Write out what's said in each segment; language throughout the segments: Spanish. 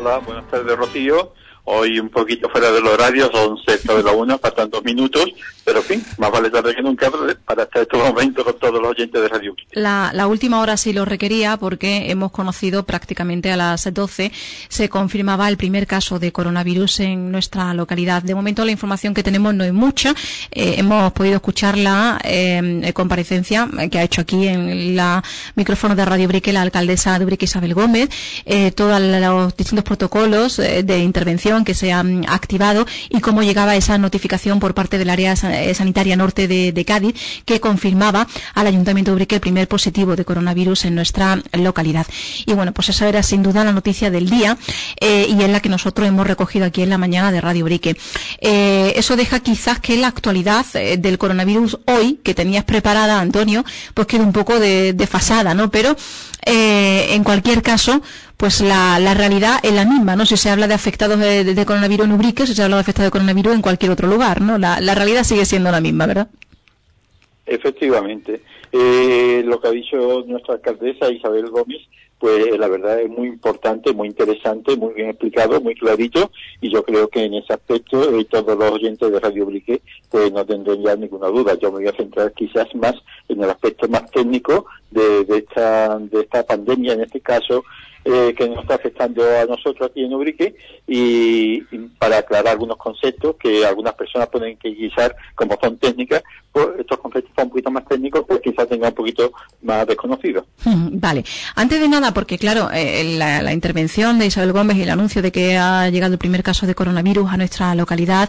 Hola, buenas tardes, Rocío. Hoy un poquito fuera del horario, son 6:01, faltan 2 minutos, pero en fin, más vale tarde que nunca para estar estos momentos con todos los oyentes de Radio Ubrique. La última hora sí lo requería porque hemos conocido prácticamente a las 12, se confirmaba el primer caso de coronavirus en nuestra localidad. De momento la información que tenemos no es mucha, hemos podido escuchar la comparecencia que ha hecho aquí en la micrófono de Radio Ubrique la alcaldesa de Ubrique, Isabel Gómez, todos los distintos protocolos de intervención que se han activado y cómo llegaba esa notificación por parte del área sanitaria norte de Cádiz que confirmaba al Ayuntamiento de Ubrique el primer positivo de coronavirus en nuestra localidad. Y bueno, pues esa era sin duda la noticia del día y es la que nosotros hemos recogido aquí en la mañana de Radio Ubrique. Eso deja quizás que la actualidad del coronavirus hoy, que tenías preparada, Antonio, pues quede un poco desfasada, ¿no? Pero en cualquier caso, pues la realidad es la misma, ¿no? Si se habla de afectados de coronavirus en Ubrique, si se habla de afectados de coronavirus en cualquier otro lugar, ¿no? La realidad sigue siendo la misma, ¿verdad? Efectivamente. Lo que ha dicho nuestra alcaldesa Isabel Gómez, pues la verdad es muy importante, muy interesante, muy bien explicado, muy clarito, y yo creo que en ese aspecto todos los oyentes de Radio Ubrique pues no tendrán ya ninguna duda. Yo me voy a centrar quizás más en el aspecto más técnico de esta pandemia, en este caso, que nos está afectando a nosotros aquí en Ubrique, y para aclarar algunos conceptos que algunas personas pueden que quizás, como son técnicas, pues estos conceptos son un poquito más técnicos, pues quizás tengan un poquito más desconocidos. Vale. Antes de nada, porque claro, la intervención de Isabel Gómez y el anuncio de que ha llegado el primer caso de coronavirus a nuestra localidad,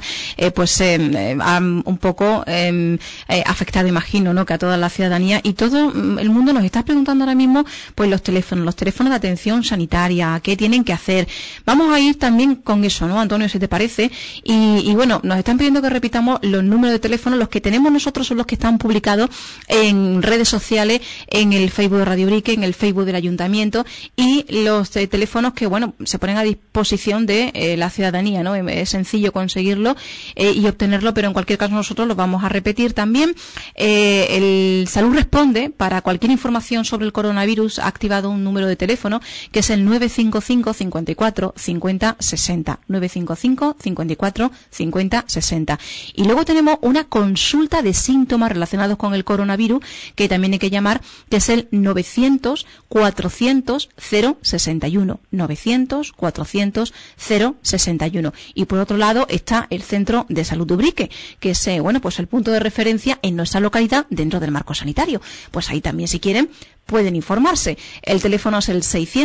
ha un poco afectado, imagino, ¿no?, que a toda la ciudadanía y todo el mundo nos está preguntando ahora mismo, pues los teléfonos de atención sanitaria, qué tienen que hacer. Vamos a ir también con eso, ¿no, Antonio, si te parece? Y bueno, nos están pidiendo que repitamos los números de teléfono, los que tenemos nosotros son los que están publicados en redes sociales, en el Facebook de Radio Ubrique, en el Facebook del Ayuntamiento, y los teléfonos que, bueno, se ponen a disposición de la ciudadanía, ¿no? Es sencillo conseguirlo y obtenerlo, pero en cualquier caso nosotros los vamos a repetir también. El Salud Responde, para cualquier información sobre el coronavirus, ha activado un número de teléfono que es el 955 54 50 60, 955 54 50 60. Y luego tenemos una consulta de síntomas relacionados con el coronavirus que también hay que llamar, que es el 900 400 061, 900 400 061. Y por otro lado está el Centro de Salud de Ubrique, que es pues el punto de referencia en nuestra localidad dentro del marco sanitario. Pues ahí también, si quieren, pueden informarse. El teléfono es el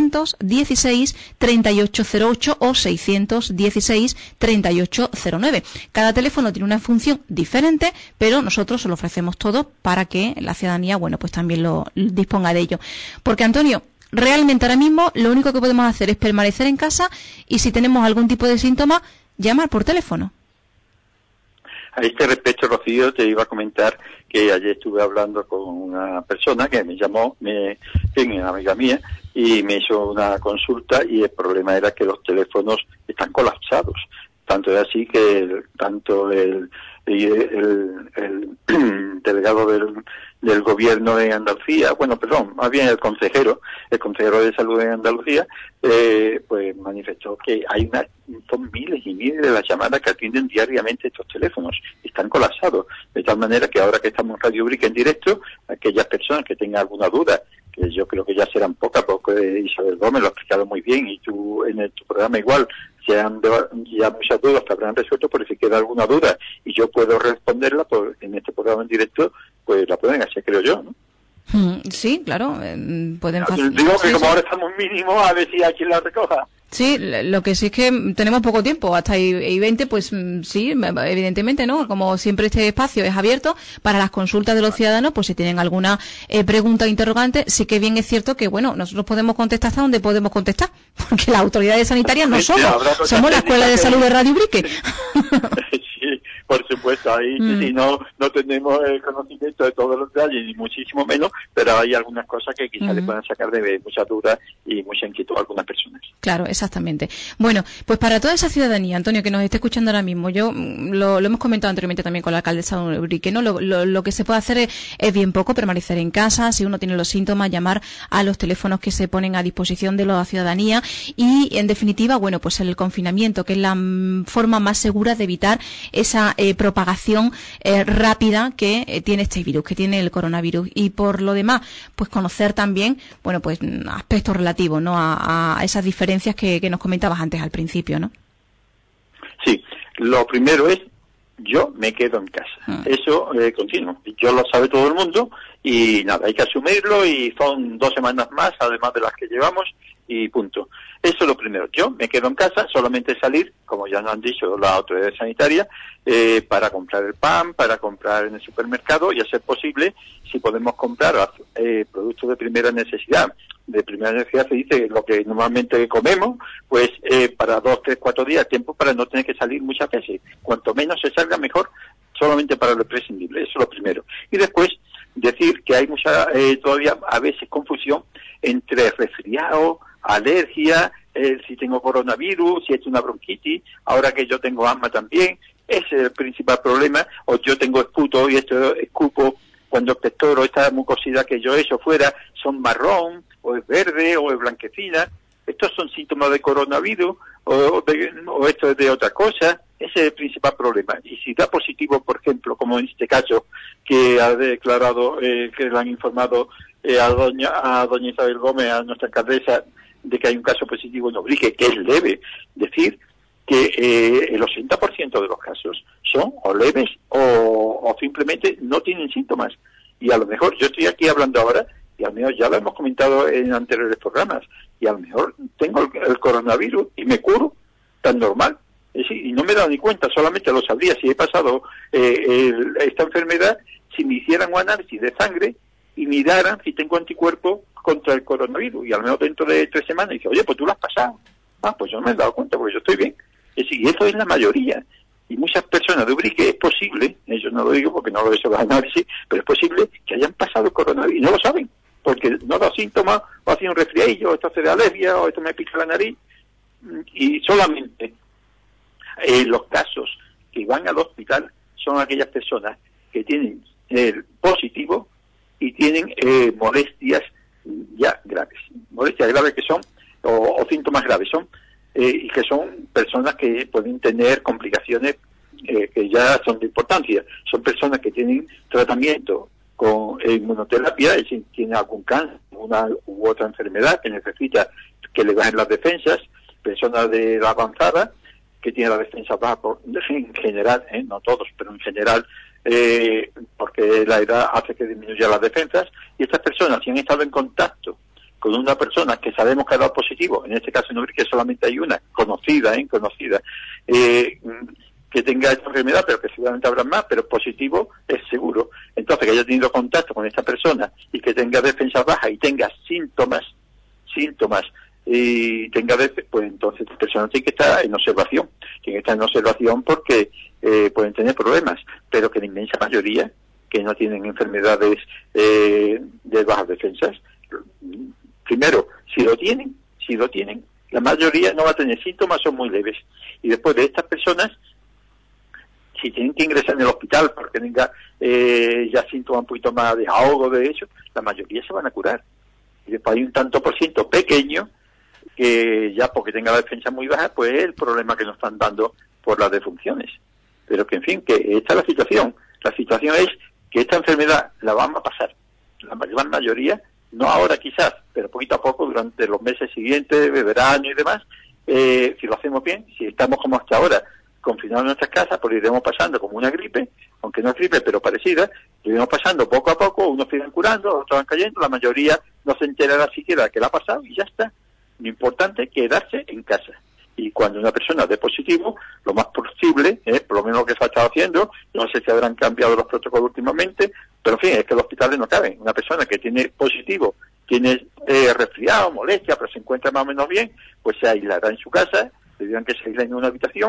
616 3808 o 616 3809. Cada teléfono tiene una función diferente, pero nosotros se lo ofrecemos todo para que la ciudadanía, pues también lo disponga de ello. Porque, Antonio, realmente ahora mismo lo único que podemos hacer es permanecer en casa y si tenemos algún tipo de síntoma, llamar por teléfono. A este respecto, Rocío, te iba a comentar que ayer estuve hablando con una persona que me llamó, una amiga mía, y me hizo una consulta y el problema era que los teléfonos están colapsados. Tanto es así que tanto el delegado del gobierno en Andalucía, más bien el consejero de salud en Andalucía, pues manifestó que son miles y miles de las llamadas que atienden diariamente estos teléfonos, están colapsados, de tal manera que ahora que estamos en Radio Ubrique en directo, aquellas personas que tengan alguna duda, que yo creo que ya serán pocas, porque Isabel Gómez lo ha explicado muy bien, y tú en tu programa igual, ya muchas dudas que habrán resuelto, pero si queda alguna duda y yo puedo responderla, pues en este programa en directo, pues la pueden hacer, creo yo, ¿no? Sí, claro, pueden digo que como ahora estamos mínimos, a ver si hay quien la recoja. Sí, lo que sí es que tenemos poco tiempo, hasta I-20, pues sí, evidentemente, ¿no? Como siempre este espacio es abierto para las consultas de los ciudadanos, pues si tienen alguna pregunta o interrogante, sí que bien es cierto que, nosotros podemos contestar hasta donde podemos contestar, porque las autoridades sanitarias no somos la Escuela de Salud de Radio Ubrique. Sí, Por supuesto, ahí sí, no tenemos el conocimiento de todos los detalles, ni muchísimo menos, pero hay algunas cosas que quizás le puedan sacar de mucha duda y mucha inquietud a algunas personas. Claro, exactamente. Bueno, pues para toda esa ciudadanía, Antonio, que nos esté escuchando ahora mismo, yo lo hemos comentado anteriormente también con la alcaldesa de Ubrique, ¿no? Lo que se puede hacer es bien poco, permanecer en casa, si uno tiene los síntomas, llamar a los teléfonos que se ponen a disposición de la ciudadanía y, en definitiva, bueno, pues el confinamiento, que es la forma más segura de evitar esa propagación rápida que tiene este virus, que tiene el coronavirus. Y por lo demás, pues conocer también, bueno, pues aspectos relativos, ¿no? A esas diferencias que nos comentabas antes al principio, ¿no? Sí, lo primero es, yo me quedo en casa. Eso continuo. Yo lo sabe todo el mundo y nada, hay que asumirlo y son 2 semanas más, además de las que llevamos, y punto. Eso es lo primero. Yo me quedo en casa, solamente salir, como ya nos han dicho la autoridad sanitaria, para comprar el pan, para comprar en el supermercado y, a ser posible, si podemos comprar productos de primera necesidad. De primera necesidad se dice lo que normalmente comemos, pues para 2, 3, 4 días, tiempo para no tener que salir muchas veces. Cuanto menos se salga, mejor, solamente para lo imprescindible. Eso es lo primero. Y después, decir que hay mucha, todavía a veces, confusión entre resfriado, alergia, si tengo coronavirus, si he hecho una bronquitis, ahora que yo tengo asma también. Ese es el principal problema. O yo tengo esputo y esto escupo cuando expectoro, esta mucosidad que yo he hecho fuera son marrón, o es verde, o es blanquecina. Estos son síntomas de coronavirus, o esto es de otra cosa. Ese es el principal problema. Y si da positivo, por ejemplo, como en este caso, que ha declarado, que le han informado a doña Isabel Gómez, a nuestra alcaldesa, de que hay un caso positivo en Ubrique, que es leve, decir que el 80% de los casos son o leves o simplemente no tienen síntomas. Y a lo mejor, yo estoy aquí hablando ahora, y a lo mejor ya lo hemos comentado en anteriores programas, y a lo mejor tengo el coronavirus y me curo tan normal. Es decir, y no me he dado ni cuenta, solamente lo sabría si he pasado esta enfermedad, si me hicieran un análisis de sangre y miraran si tengo anticuerpos contra el coronavirus, y a lo mejor dentro de 3 semanas dice, oye, pues tú lo has pasado. Pues yo no me he dado cuenta porque yo estoy bien. Es decir, y eso es la mayoría. Y muchas personas de Ubrique es posible, yo no lo digo porque no lo he hecho los análisis, pero es posible que hayan pasado el coronavirus y no lo saben, porque no da síntomas, o ha sido un resfriadillo, o esto hace de alergia, o esto me pica la nariz, y solamente los casos que van al hospital son aquellas personas que tienen positivo y tienen molestias ya graves. Molestias graves que son, o síntomas graves son, y que son personas que pueden tener complicaciones que ya son de importancia. Son personas que tienen tratamiento con inmunoterapia, es decir, tienen algún cáncer, una u otra enfermedad que necesita que le bajen las defensas, personas de la avanzada que tienen las defensas bajas en general, no todos, pero en general, porque la edad hace que disminuya las defensas, y estas personas, si han estado en contacto con una persona que sabemos que ha dado positivo, en este caso en Ubrique solamente hay una, conocida, que tenga esta enfermedad, pero que seguramente habrá más, pero positivo es seguro. Entonces, que haya tenido contacto con esta persona y que tenga defensas bajas y tenga síntomas, y tenga pues entonces esta persona tiene que estar en observación. Tiene que estar en observación porque pueden tener problemas, pero que la inmensa mayoría que no tienen enfermedades de bajas defensas, primero, si lo tienen, la mayoría no va a tener síntomas, son muy leves. Y después de estas personas, si tienen que ingresar en el hospital porque tenga ya síntomas un poquito más de ahogo, de eso, la mayoría se van a curar. Y después hay un tanto por ciento pequeño que ya porque tenga la defensa muy baja, pues es el problema que nos están dando por las defunciones. Pero que, en fin, que esta es la situación. La situación es que esta enfermedad la vamos a pasar. La gran mayoría, no ahora quizás, pero poquito a poco durante los meses siguientes, de verano y demás, si lo hacemos bien, si estamos como hasta ahora, confinados en nuestras casas, pues iremos pasando como una gripe, aunque no es gripe, pero parecida, iremos pasando poco a poco, unos se irán curando, otros van cayendo, la mayoría no se enterará siquiera que la ha pasado y ya está. Lo importante es quedarse en casa. Y cuando una persona dé positivo, lo más posible, por lo menos lo que se ha estado haciendo, no sé si habrán cambiado los protocolos últimamente, pero en fin, es que los hospitales no caben. Una persona que tiene positivo, tiene resfriado, molestia, pero se encuentra más o menos bien, pues se aislará en su casa, le dirán que se aísla en una habitación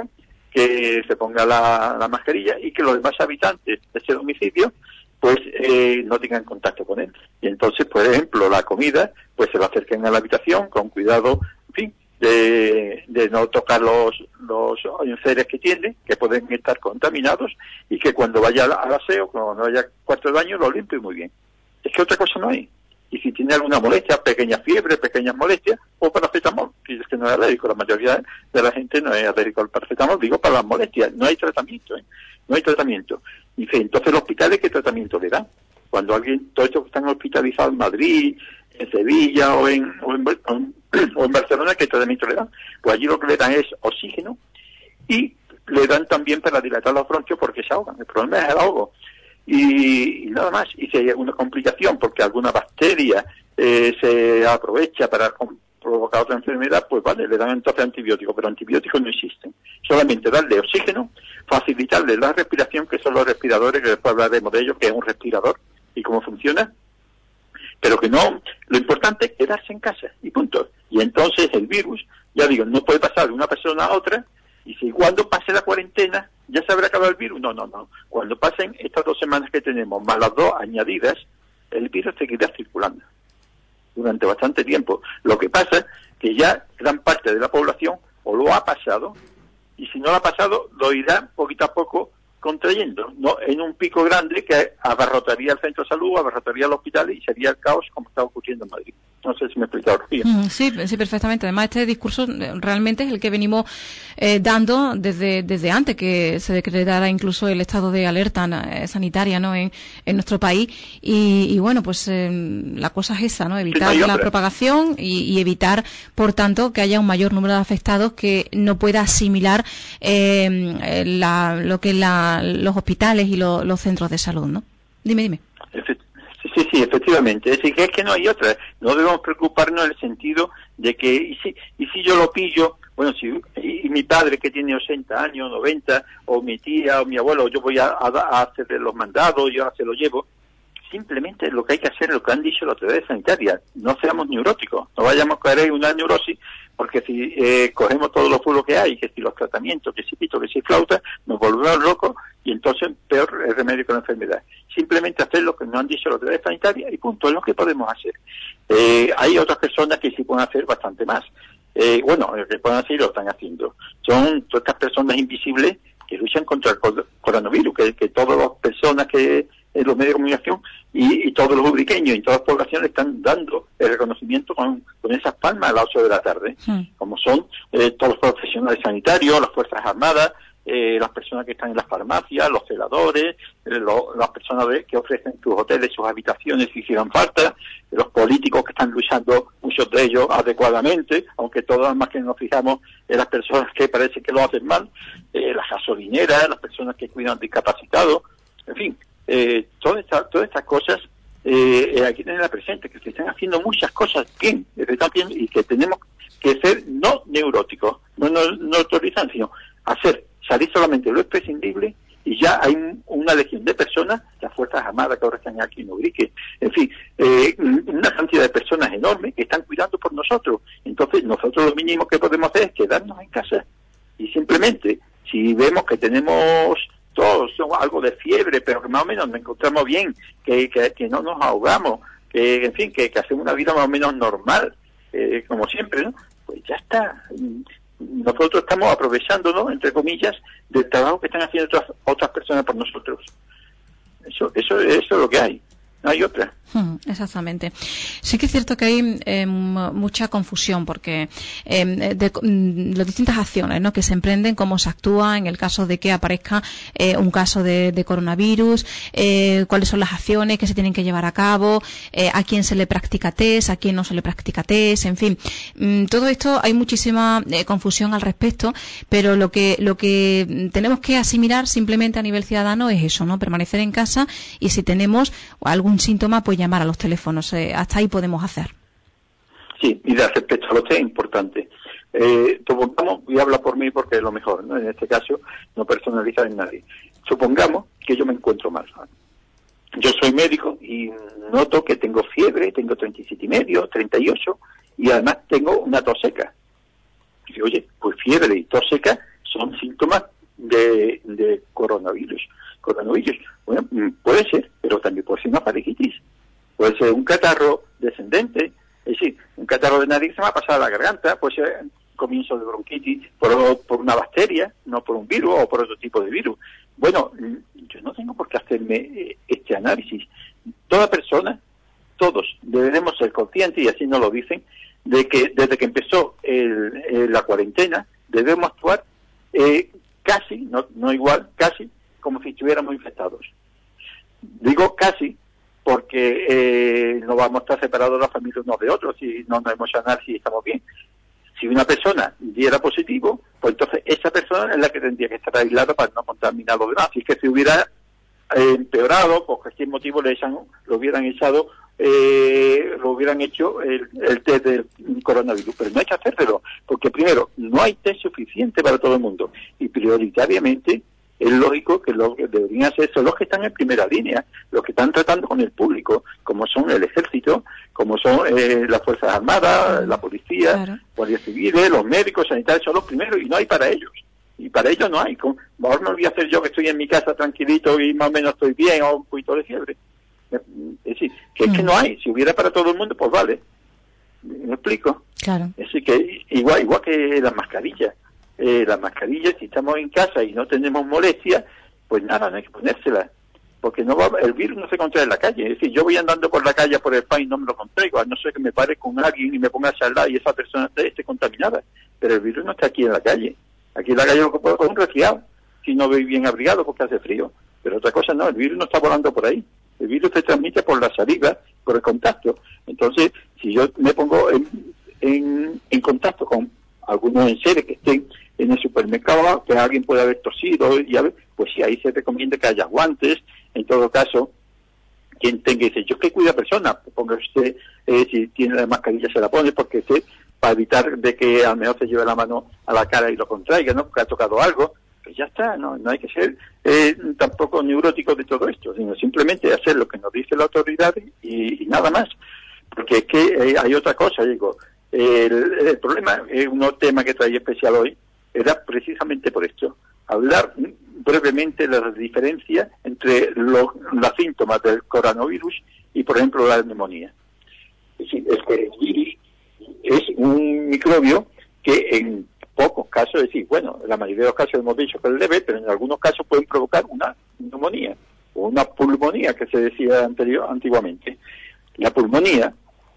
que se ponga la mascarilla y que los demás habitantes de ese domicilio pues no tengan contacto con él. Y entonces, por ejemplo, la comida, pues se lo acerquen a la habitación con cuidado, en fin, de no tocar los enseres que tiene, que pueden estar contaminados, y que cuando vaya al aseo, cuando vaya al cuarto de baño, lo limpie muy bien. Es que otra cosa no hay. Y si tiene alguna molestia, pequeña fiebre, pequeñas molestias, o paracetamol, que es que no es alérgico, la mayoría de la gente no es alérgico al paracetamol, digo para las molestias, no hay tratamiento, no hay tratamiento. Y entonces los hospitales, ¿qué tratamiento le dan? Cuando alguien, todos estos que están hospitalizados en Madrid, en Sevilla o en Barcelona, ¿qué tratamiento le dan? Pues allí lo que le dan es oxígeno y le dan también para dilatar los bronquios porque se ahogan. El problema es el ahogo. Y nada más. Y si hay alguna complicación porque alguna bacteria se aprovecha para provocar otra enfermedad, pues vale, le dan entonces antibióticos, pero antibióticos no existen. Solamente darle oxígeno, facilitarle la respiración, que son los respiradores, que después hablaremos de ellos, que es un respirador y cómo funciona, pero que no, lo importante es quedarse en casa y punto. Y entonces el virus, ya digo, no puede pasar de una persona a otra, y si cuando pase la cuarentena ya se habrá acabado el virus. No. Cuando pasen estas 2 semanas que tenemos, más las 2 añadidas, el virus seguirá circulando durante bastante tiempo. Lo que pasa es que ya gran parte de la población o lo ha pasado, y si no lo ha pasado, lo irá poquito a poco contrayendo, no en un pico grande que abarrotaría el centro de salud, abarrotaría el hospital y sería el caos como está ocurriendo en Madrid. No sé si me he explicado, Rocío. Sí, perfectamente. Además, este discurso realmente es el que venimos dando desde antes que se decretara incluso el estado de alerta sanitaria, ¿no?, en nuestro país. Y bueno, pues la cosa es esa, ¿no?, evitar la propagación y evitar, por tanto, que haya un mayor número de afectados que no pueda asimilar lo que los hospitales y los centros de salud, ¿no? Dime. Sí, efectivamente. Es decir, que es que no hay otra. No debemos preocuparnos en el sentido de que, y si yo lo pillo, bueno, y mi padre que tiene 80 años, 90, o mi tía o mi abuelo, yo voy a hacerle los mandados, yo se lo llevo. Simplemente lo que hay que hacer es lo que han dicho las autoridades sanitarias. No seamos neuróticos, no vayamos a caer en una neurosis, porque si cogemos todos los puros que hay, que si los tratamientos, que si pito, que si flauta, nos volvemos locos y entonces peor el remedio con la enfermedad. Simplemente hacer lo que nos han dicho las autoridades sanitarias y punto, es lo que podemos hacer. Hay otras personas que sí pueden hacer bastante más. Bueno, que pueden hacer y lo están haciendo. Son todas estas personas invisibles que luchan contra el coronavirus, que todas las personas que en los medios de comunicación y todos los ubriqueños y todas las poblaciones están dando el reconocimiento con esas palmas a las 8 de la tarde, como son todos los profesionales sanitarios, las Fuerzas Armadas, las personas que están en las farmacias, los celadores, las personas que ofrecen sus hoteles, sus habitaciones si hicieran falta, los políticos que están luchando, muchos de ellos adecuadamente, aunque todas más que nos fijamos en las personas que parece que lo hacen mal, las gasolineras, las personas que cuidan discapacitados, en fin, todas estas cosas hay que tenerla presente, que se están haciendo muchas cosas bien, y que tenemos que ser no neuróticos, no autorizan, sino salir solamente lo imprescindible, y ya hay una legión de personas, las Fuerzas Armadas que ahora están aquí en Ubrique, en fin, una cantidad de personas enormes que están cuidando por nosotros. Entonces nosotros lo mínimo que podemos hacer es quedarnos en casa, y simplemente si vemos que tenemos todos algo de fiebre, pero que más o menos nos encontramos bien, que no nos ahogamos, que en fin, que hacemos una vida más o menos normal, como siempre, ¿no? Pues ya está. Nosotros estamos aprovechándonos, entre comillas, del trabajo que están haciendo otras personas por nosotros. Eso es lo que hay. No hay otra. Exactamente. Sí que es cierto que hay mucha confusión porque las distintas acciones, ¿no?, que se emprenden, cómo se actúa en el caso de que aparezca un caso de coronavirus, cuáles son las acciones que se tienen que llevar a cabo, a quién se le practica test, a quién no se le practica test, en fin. Todo esto hay muchísima confusión al respecto, pero lo que tenemos que asimilar simplemente a nivel ciudadano es eso, ¿no?, permanecer en casa, y si tenemos algún síntoma, pues llamar a los teléfonos. Hasta ahí podemos hacer. Sí, mira, respecto a lo que es importante. Supongamos, y habla por mí porque es lo mejor, ¿no? En este caso, no personalizar en nadie. Supongamos que yo me encuentro mal. Yo soy médico y noto que tengo fiebre, tengo 37,5, 38, y además tengo una tos seca. Y digo, oye, pues fiebre y tos seca son síntomas coronavirus. Bueno, puede ser, pero también puede ser una faringitis. Puede ser un catarro descendente, es decir, un catarro de nariz se me ha pasado a la garganta, puede ser comienzo de bronquitis por una bacteria, no por un virus o por otro tipo de virus. Bueno, yo no tengo por qué hacerme este análisis. Toda persona, todos debemos ser conscientes, y así nos lo dicen, de que desde que empezó la cuarentena debemos actuar casi, no igual, casi como si estuviéramos infectados. Digo casi porque no vamos a estar separados las familias unos de otros y no nos emocionar si estamos bien. Si una persona diera positivo, pues entonces esa persona es la que tendría que estar aislada para no contaminar a los demás. Si es que se hubiera empeorado, por cualquier motivo lo hubieran hecho el test del coronavirus. Pero no hay que hacérselo, porque primero, no hay test suficiente para todo el mundo. Y prioritariamente, es lógico que lo que deberían hacer son los que están en primera línea, los que están tratando con el público, como son el ejército, como son las Fuerzas Armadas, la policía, claro, guardias civiles, los médicos, sanitarios, son los primeros y no hay para ellos. Y para ellos no hay. Mejor me voy a hacer yo que estoy en mi casa tranquilito y más o menos estoy bien o un poquito de fiebre. Es decir, que es que no hay. Si hubiera para todo el mundo, pues vale. ¿Me explico? Claro. Es decir, que igual que las mascarillas. Las mascarillas, si estamos en casa y no tenemos molestia, pues nada, no hay que ponérselas. Porque el virus no se contrae en la calle. Es decir, yo voy andando por la calle por el país y no me lo contraigo. A no ser que me pare con alguien y me ponga a charlar y esa persona esté contaminada. Pero el virus no está aquí en la calle. Aquí en la calle lo que puedo es un resfriado, si no voy bien abrigado porque hace frío. Pero otra cosa no, el virus no está volando por ahí. El virus se transmite por la saliva, por el contacto. Entonces, si yo me pongo en contacto con algunos enseres que estén en el supermercado, que alguien puede haber tosido, pues sí, ahí se recomienda que haya guantes. En todo caso, quien tenga, dice, yo que cuida a persona, ponga usted, si tiene la mascarilla se la pone, porque para evitar de que al menos se lleve la mano a la cara y lo contraiga, ¿no? Porque ha tocado algo, pues ya está, no hay que ser tampoco neurótico de todo esto, sino simplemente hacer lo que nos dice la autoridad y nada más. Porque es que hay otra cosa, digo, el problema, un tema que traía especial hoy, era precisamente por esto, hablar brevemente de la diferencia entre los síntomas del coronavirus y, por ejemplo, la neumonía. Es decir, es que el virus es un microbio que en pocos casos, es decir, bueno, en la mayoría de los casos hemos dicho que es leve, pero en algunos casos pueden provocar una neumonía o una pulmonía, que se decía antiguamente. La pulmonía,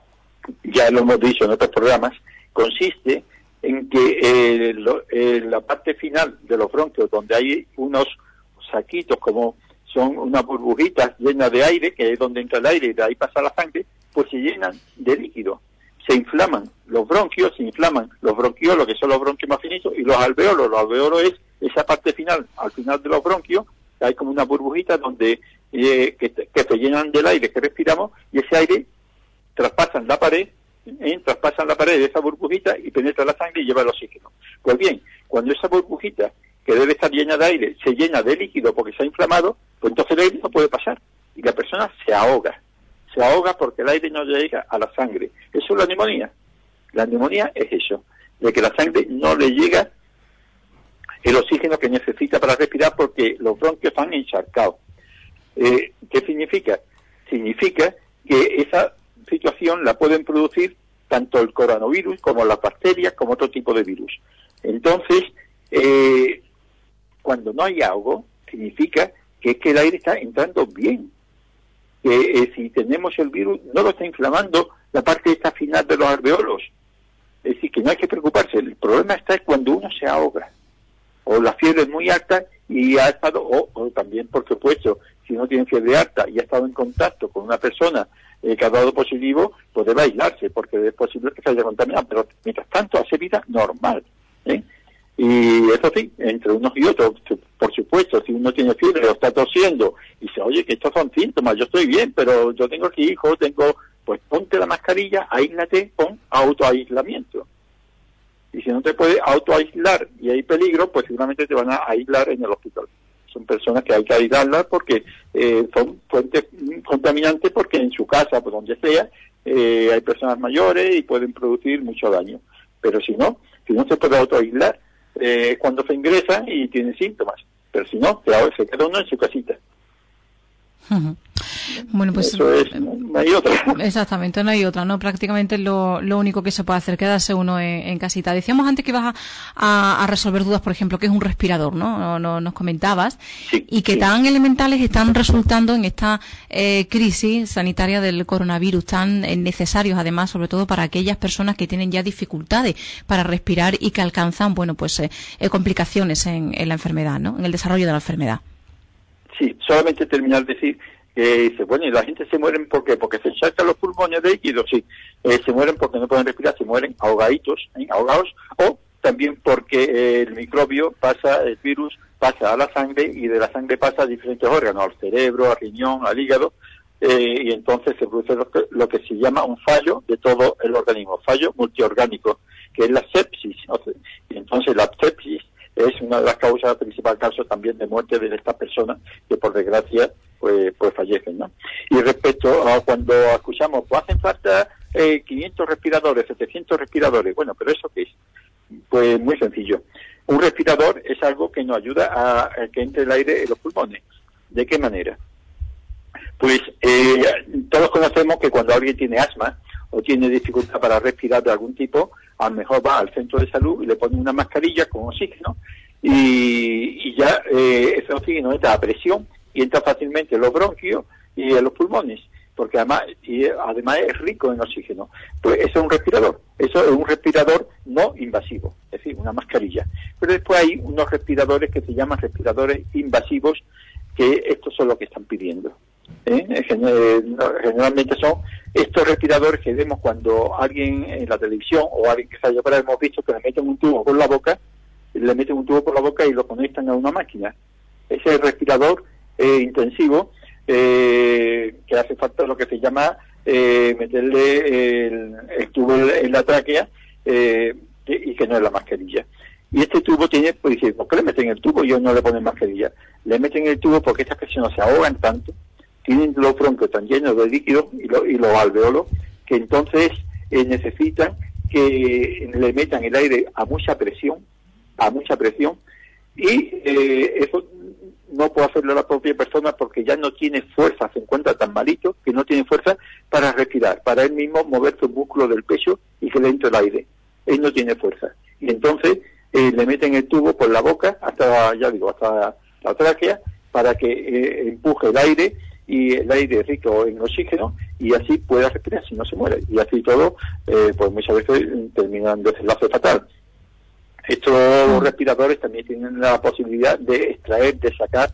ya lo hemos dicho en otros programas, consiste en que la parte final de los bronquios, donde hay unos saquitos como son unas burbujitas llenas de aire, que es donde entra el aire y de ahí pasa la sangre, pues se llenan de líquido. Se inflaman los bronquios, se inflaman los bronquiolos, que son los bronquios más finitos, y los alveolos. Los alveolos es esa parte final, al final de los bronquios, hay como una burbujita donde que se llenan del aire que respiramos, y ese aire traspasan la pared de esa burbujita y penetra la sangre y lleva el oxígeno. Pues bien, cuando esa burbujita, que debe estar llena de aire, se llena de líquido porque se ha inflamado, pues entonces el aire no puede pasar y la persona se ahoga porque el aire no llega a la sangre. Eso es la neumonía. La neumonía es eso, de que la sangre no le llega el oxígeno que necesita para respirar porque los bronquios están encharcados. ¿Qué significa? Significa que esa situación la pueden producir tanto el coronavirus como las bacterias, como otro tipo de virus. Entonces, cuando no hay ahogo, significa que es que el aire está entrando bien. Si tenemos el virus, no lo está inflamando la parte esta final de los alveolos. Es decir, que no hay que preocuparse. El problema está cuando uno se ahoga, o la fiebre es muy alta y ha estado, o también, por supuesto, si uno tiene fiebre alta y ha estado en contacto con una persona que ha dado positivo, pues debe aislarse, porque es posible que se haya contaminado, pero mientras tanto hace vida normal. Y eso sí, entre unos y otros, por supuesto, si uno tiene fiebre o está tosiendo y dice, oye, que estos son síntomas, yo estoy bien, pero yo tengo aquí hijos, pues ponte la mascarilla, aíslate, pon autoaislamiento. Y si no te puedes autoaislar y hay peligro, pues seguramente te van a aislar en el hospital. Son personas que hay que aislarlas porque son fuentes contaminantes, porque en su casa, pues donde sea, hay personas mayores y pueden producir mucho daño. Pero si no se puede autoaislar cuando se ingresa y tiene síntomas. pero si no, se queda uno en su casita. Bueno, pues eso es, no hay otra. Exactamente, no hay otra, ¿no? Prácticamente lo único que se puede hacer, quedarse uno en casita. Decíamos antes que ibas a resolver dudas, por ejemplo, que es un respirador, ¿no? Nos comentabas. Sí, y que tan elementales están resultando en esta crisis sanitaria del coronavirus, tan necesarios además, sobre todo para aquellas personas que tienen ya dificultades para respirar y que alcanzan, bueno, pues complicaciones en la enfermedad, ¿no? En el desarrollo de la enfermedad. Sí, solamente terminar de decir que dice, bueno, y la gente se mueren ¿por qué? Porque se encharcan los pulmones de líquido, sí. Se mueren porque no pueden respirar, se mueren ahogaditos, ahogados, o también porque el microbio el virus pasa a la sangre y de la sangre pasa a diferentes órganos, al cerebro, al riñón, al hígado, y entonces se produce lo que se llama un fallo de todo el organismo, fallo multiorgánico, que es la sepsis. Y entonces la sepsis es una de las causas, principal causa también de muerte de estas personas que por desgracia pues fallecen, ¿no? Y respecto a cuando escuchamos, pues hacen falta 500 respiradores, 700 respiradores, bueno, pero ¿eso qué es? Pues muy sencillo. Un respirador es algo que nos ayuda a que entre el aire en los pulmones. ¿De qué manera? Pues todos conocemos que cuando alguien tiene asma o tiene dificultad para respirar de algún tipo, a lo mejor va al centro de salud y le ponen una mascarilla con oxígeno y ya ese oxígeno entra a presión y entra fácilmente en los bronquios y en los pulmones, porque además es rico en oxígeno. Pues eso es un respirador. Eso es un respirador no invasivo, es decir, una mascarilla. Pero después hay unos respiradores que se llaman respiradores invasivos, que estos son los que están pidiendo. Generalmente son estos respiradores que vemos cuando alguien en la televisión o alguien que se haya operado, hemos visto que le meten un tubo por la boca y lo conectan a una máquina. Ese es el respirador intensivo, que hace falta lo que se llama meterle el tubo en la tráquea, y que no es la mascarilla. Y este tubo tiene, pues dice, ¿por qué le meten el tubo y ellos no le ponen mascarilla? Le meten el tubo porque estas personas se ahogan tanto, tienen los bronquios tan llenos de líquido y los alveolos, que entonces necesitan que le metan el aire a mucha presión, y eso no puede hacerlo la propia persona porque ya no tiene fuerza, se encuentra tan malito que no tiene fuerza para respirar, para él mismo mover su músculo del pecho y que le entre el aire. Él no tiene fuerza. Y entonces le meten el tubo por la boca hasta la tráquea para que empuje el aire, y el aire es rico en oxígeno y así pueda respirar, si no se muere. Y así todo, pues muchas veces terminan desenlace fatal. Estos respiradores también tienen la posibilidad de extraer, de sacar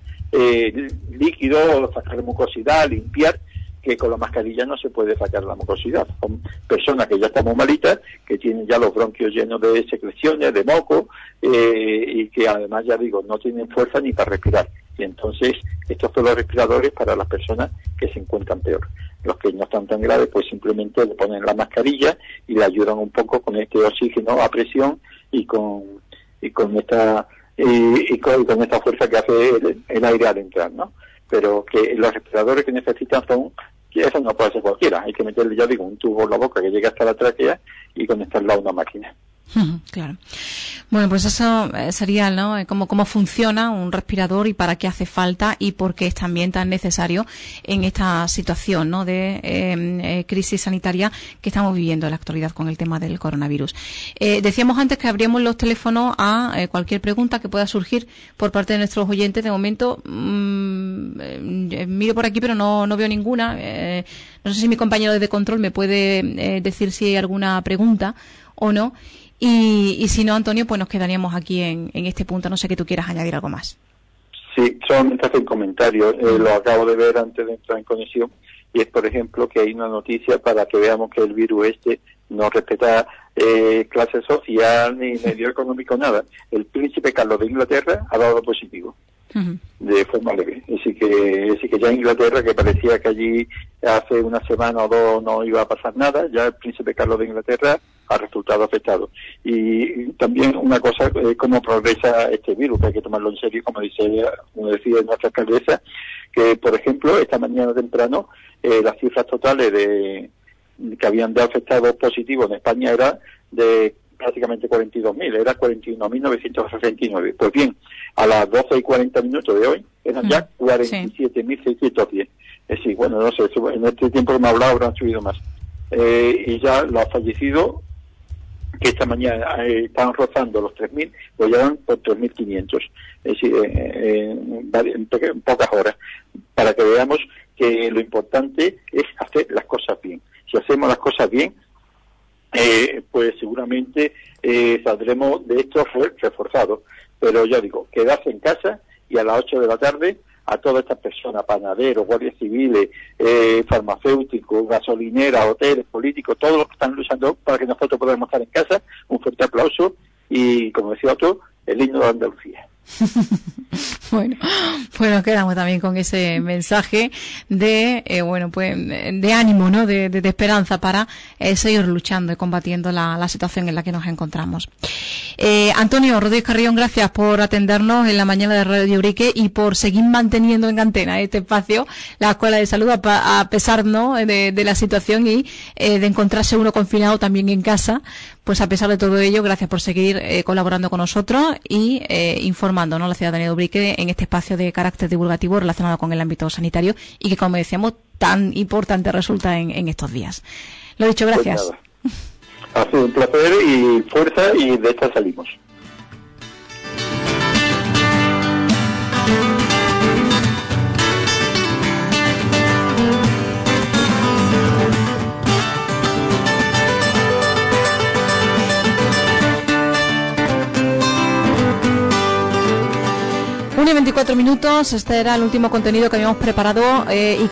líquido, sacar mucosidad, limpiar, que con la mascarilla no se puede sacar la mucosidad. Son personas que ya están muy malitas, que tienen ya los bronquios llenos de secreciones, de moco, y que además, ya digo, no tienen fuerza ni para respirar. Y entonces estos son los respiradores para las personas que se encuentran peor. Los que no están tan graves, pues simplemente le ponen la mascarilla y le ayudan un poco con este oxígeno a presión y con esta fuerza que hace el aire al entrar, ¿no? Pero que los respiradores que necesitan que eso no puede ser cualquiera, hay que meterle, ya digo, un tubo en la boca que llegue hasta la tráquea y conectarlo a una máquina. Claro. Bueno, pues eso sería, ¿no? Cómo funciona un respirador y para qué hace falta y por qué es también tan necesario en esta situación, ¿no? De crisis sanitaria que estamos viviendo en la actualidad con el tema del coronavirus. Decíamos antes que abríamos los teléfonos a cualquier pregunta que pueda surgir por parte de nuestros oyentes. De momento miro por aquí, pero no veo ninguna. No sé si mi compañero de control me puede decir si hay alguna pregunta o no. Y si no, Antonio, pues nos quedaríamos aquí en este punto. No sé que tú quieras añadir algo más. Sí, solamente hacer un comentario. Lo acabo de ver antes de entrar en conexión. Y es, por ejemplo, que hay una noticia para que veamos que el virus no respeta clase social ni medio económico, nada. El príncipe Carlos de Inglaterra ha dado positivo. De forma leve. Así que ya en Inglaterra, que parecía que allí hace una semana o dos no iba a pasar nada, ya el príncipe Carlos de Inglaterra ha resultado afectado. Y también una cosa, cómo progresa este virus, que hay que tomarlo en serio, como decía nuestra alcaldesa, que por ejemplo esta mañana temprano las cifras totales que habían de afectados positivos en España era de prácticamente 42.000, era 41.969. Pues bien, a las 12:40 de hoy eran ya 47.610. Es decir, bueno, no sé, en este tiempo que me ha hablado habrán subido más. Y ya los fallecidos, que esta mañana estaban rozando los 3.000, pues ya van por 3.500. Es decir, en pocas horas, para que veamos que lo importante es hacer las cosas bien. Si hacemos las cosas bien, pues seguramente saldremos de esto reforzados. Pero ya digo, quedarse en casa, y a las 8 de la tarde a todas estas personas, panaderos, guardias civiles, farmacéuticos, gasolineras, hoteles, políticos, todos los que están luchando para que nosotros podamos estar en casa, un fuerte aplauso y, como decía otro, el himno de Andalucía. Bueno, pues nos quedamos también con ese mensaje de de ánimo, ¿no? De esperanza para seguir luchando y combatiendo la situación en la que nos encontramos. Antonio Rodríguez Carrión, gracias por atendernos en la mañana de Radio Ubrique y por seguir manteniendo en antena este espacio, la Escuela de Salud, a pesar, ¿no?, de la situación y de encontrarse uno confinado también en casa. Pues a pesar de todo ello, gracias por seguir colaborando con nosotros y informando, ¿no?, a la ciudadanía de Ubrique en este espacio de carácter divulgativo relacionado con el ámbito sanitario y que, como decíamos, tan importante resulta en estos días. Lo dicho, gracias. Pues nada. Ha sido un placer y fuerza, y de esta salimos. Una y 24 minutos, este era el último contenido que habíamos preparado y